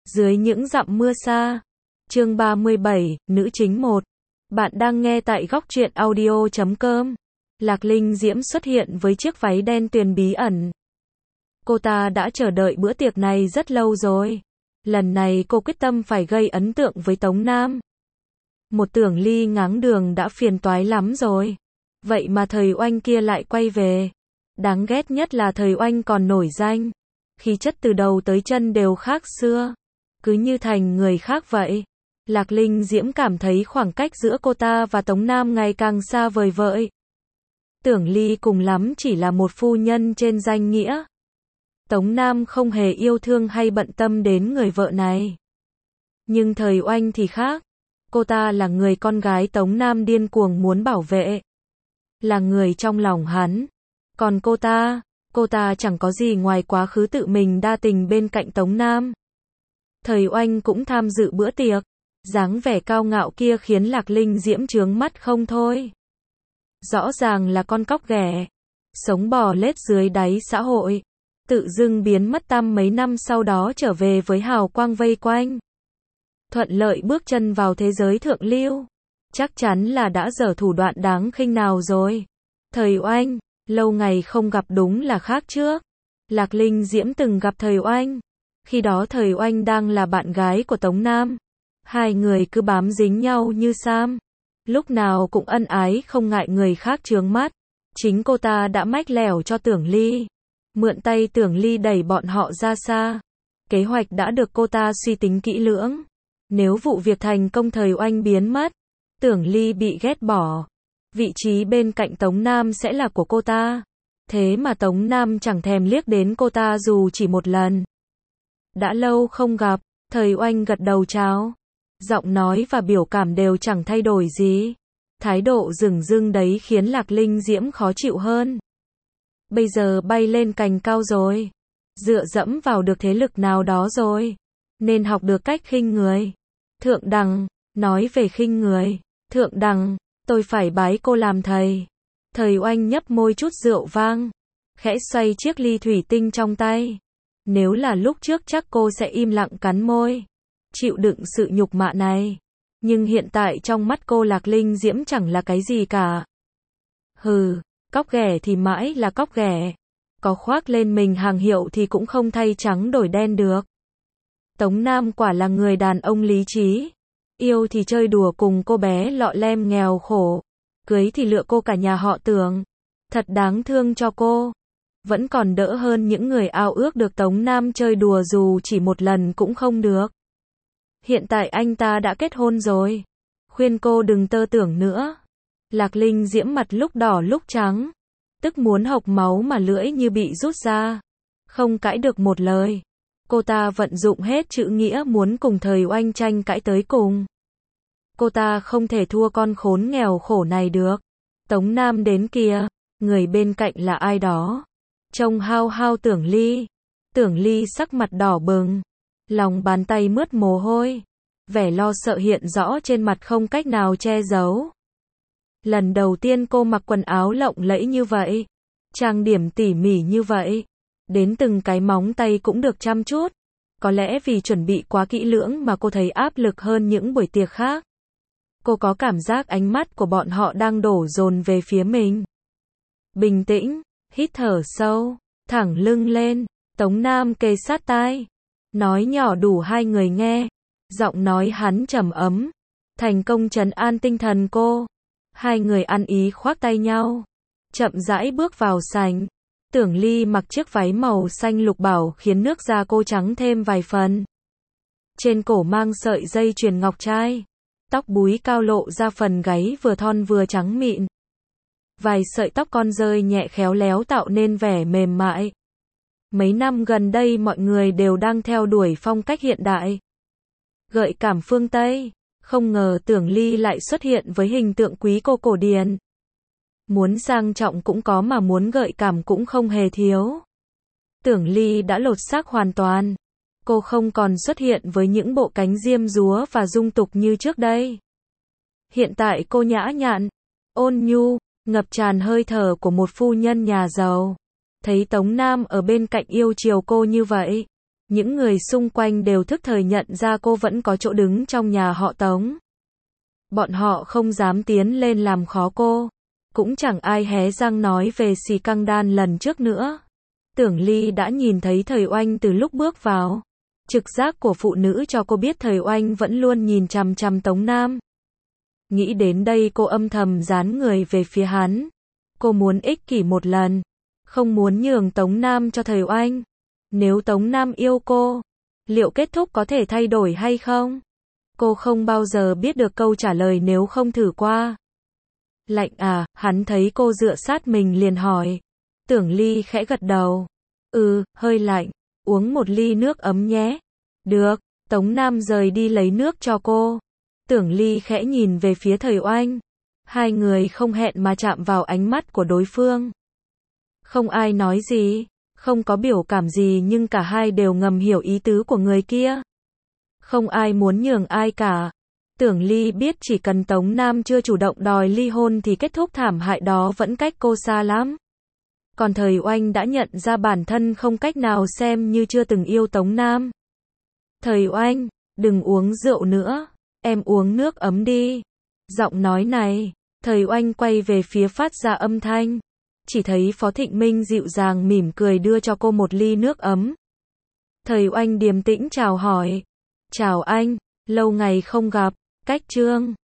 Dưới những dặm mưa xa. Chương 37, nữ chính 1. Bạn đang nghe tại góc truyện audio.com. Lạc Linh Diễm xuất hiện với chiếc váy đen tuyền bí ẩn. Cô ta đã chờ đợi bữa tiệc này rất lâu rồi. Lần này cô quyết tâm phải gây ấn tượng với Tống Nam. Một Tưởng Ly ngáng đường đã phiền toái lắm rồi. Vậy mà thời Oanh kia lại quay về. Đáng ghét nhất là thời Oanh còn nổi danh. Khí chất từ đầu tới chân đều khác xưa. Cứ như thành người khác vậy. Lạc Linh Diễm cảm thấy khoảng cách giữa cô ta và Tống Nam ngày càng xa vời vợi. Tưởng Ly cùng lắm chỉ là một phu nhân trên danh nghĩa. Tống Nam không hề yêu thương hay bận tâm đến người vợ này. Nhưng thời Oanh thì khác. Cô ta là người con gái Tống Nam điên cuồng muốn bảo vệ. Là người trong lòng hắn. Còn cô ta chẳng có gì ngoài quá khứ tự mình đa tình bên cạnh Tống Nam. Thời Oanh cũng tham dự bữa tiệc. Dáng vẻ cao ngạo kia khiến Lạc Linh Diễm chướng mắt không thôi. Rõ ràng là con cóc ghẻ. Sống bò lết dưới đáy xã hội. Tự dưng biến mất tăm mấy năm sau đó trở về với hào quang vây quanh. Thuận lợi bước chân vào thế giới thượng lưu. Chắc chắn là đã dở thủ đoạn đáng khinh nào rồi. Thời Oanh, lâu ngày không gặp đúng là khác trước. Lạc Linh Diễm từng gặp thời Oanh. Khi đó thời Oanh đang là bạn gái của Tống Nam. Hai người cứ bám dính nhau như sam. Lúc nào cũng ân ái không ngại người khác chướng mắt. Chính cô ta đã mách lẻo cho Tưởng Ly. Mượn tay Tưởng Ly đẩy bọn họ ra xa. Kế hoạch đã được cô ta suy tính kỹ lưỡng. Nếu vụ việc thành công thời Oanh biến mất, Tưởng Ly bị ghét bỏ. Vị trí bên cạnh Tống Nam sẽ là của cô ta. Thế mà Tống Nam chẳng thèm liếc đến cô ta dù chỉ một lần. Đã lâu không gặp, thời Oanh gật đầu chào. Giọng nói và biểu cảm đều chẳng thay đổi gì. Thái độ dửng dưng đấy khiến Lạc Linh Diễm khó chịu hơn. Bây giờ bay lên cành cao rồi. Dựa dẫm vào được thế lực nào đó rồi. Nên học được cách khinh người. Thượng đẳng, nói về khinh người. Thượng đẳng, tôi phải bái cô làm thầy. Thời Oanh nhấp môi chút rượu vang. Khẽ xoay chiếc ly thủy tinh trong tay. Nếu là lúc trước chắc cô sẽ im lặng cắn môi. Chịu đựng sự nhục mạ này. Nhưng hiện tại trong mắt cô Lạc Linh Diễm chẳng là cái gì cả. Hừ, cóc ghẻ thì mãi là cóc ghẻ. Có khoác lên mình hàng hiệu thì cũng không thay trắng đổi đen được. Tống Nam quả là người đàn ông lý trí. Yêu thì chơi đùa cùng cô bé lọ lem nghèo khổ. Cưới thì lựa cô cả nhà họ Tưởng. Thật đáng thương cho cô. Vẫn còn đỡ hơn những người ao ước được Tống Nam chơi đùa dù chỉ một lần cũng không được. Hiện tại anh ta đã kết hôn rồi. Khuyên cô đừng tơ tưởng nữa. Lạc Linh Diễm mặt lúc đỏ lúc trắng. Tức muốn hộc máu mà lưỡi như bị rút ra. Không cãi được một lời. Cô ta vận dụng hết chữ nghĩa muốn cùng thời Oanh tranh cãi tới cùng. Cô ta không thể thua con khốn nghèo khổ này được. Tống Nam đến kìa. Người bên cạnh là ai đó. Trông hao hao Tưởng Ly. Tưởng Ly sắc mặt đỏ bừng. Lòng bàn tay mướt mồ hôi. Vẻ lo sợ hiện rõ trên mặt không cách nào che giấu. Lần đầu tiên cô mặc quần áo lộng lẫy như vậy. Trang điểm tỉ mỉ như vậy. Đến từng cái móng tay cũng được chăm chút. Có lẽ vì chuẩn bị quá kỹ lưỡng mà cô thấy áp lực hơn những buổi tiệc khác. Cô có cảm giác ánh mắt của bọn họ đang đổ dồn về phía mình. Bình tĩnh, hít thở sâu, thẳng lưng lên. Tống Nam kề sát tai. Nói nhỏ đủ hai người nghe. Giọng nói hắn trầm ấm. Thành công trấn an tinh thần cô. Hai người ăn ý khoác tay nhau. Chậm rãi bước vào sảnh. Tưởng Ly mặc chiếc váy màu xanh lục bảo khiến nước da cô trắng thêm vài phần. Trên cổ mang sợi dây chuyền ngọc trai. Tóc búi cao lộ ra phần gáy vừa thon vừa trắng mịn. Vài sợi tóc con rơi nhẹ khéo léo tạo nên vẻ mềm mại. Mấy năm gần đây mọi người đều đang theo đuổi phong cách hiện đại. Gợi cảm phương Tây. Không ngờ Tưởng Ly lại xuất hiện với hình tượng quý cô cổ điển. Muốn sang trọng cũng có mà muốn gợi cảm cũng không hề thiếu. Tưởng Ly đã lột xác hoàn toàn. Cô không còn xuất hiện với những bộ cánh diêm dúa và dung tục như trước đây. Hiện tại cô nhã nhặn, ôn nhu, ngập tràn hơi thở của một phu nhân nhà giàu. Thấy Tống Nam ở bên cạnh yêu chiều cô như vậy, Những người xung quanh đều thức thời nhận ra cô vẫn có chỗ đứng trong nhà họ Tống. Bọn họ không dám tiến lên làm khó cô. Cũng chẳng ai hé răng nói về xì căng đan lần trước nữa. Tưởng Ly đã nhìn thấy Thời Oanh từ lúc bước vào. Trực giác của phụ nữ cho cô biết Thời Oanh vẫn luôn nhìn chằm chằm Tống Nam. Nghĩ đến đây cô âm thầm dán người về phía hắn. Cô muốn ích kỷ một lần. Không muốn nhường Tống Nam cho Thời Oanh. Nếu Tống Nam yêu cô, liệu kết thúc có thể thay đổi hay không? Cô không bao giờ biết được câu trả lời nếu không thử qua. Lạnh à, hắn thấy cô dựa sát mình liền hỏi. Tưởng Ly khẽ gật đầu. Hơi lạnh, uống một ly nước ấm nhé. Được, Tống Nam rời đi lấy nước cho cô. Tưởng Ly khẽ nhìn về phía Thời Oanh. Hai người không hẹn mà chạm vào ánh mắt của đối phương. Không ai nói gì, không có biểu cảm gì nhưng cả hai đều ngầm hiểu ý tứ của người kia. Không ai muốn nhường ai cả. Tưởng Ly biết chỉ cần Tống Nam chưa chủ động đòi ly hôn thì kết thúc thảm hại đó vẫn cách cô xa lắm. Còn Thời Oanh đã nhận ra bản thân không cách nào xem như chưa từng yêu Tống Nam. Thời Oanh, đừng uống rượu nữa, em uống nước ấm đi. Giọng nói này, Thời Oanh quay về phía phát ra âm thanh. Chỉ thấy Phó Thịnh Minh dịu dàng mỉm cười đưa cho cô một ly nước ấm. Thời Oanh điềm tĩnh chào hỏi. Chào anh, lâu ngày không gặp, cách Trương.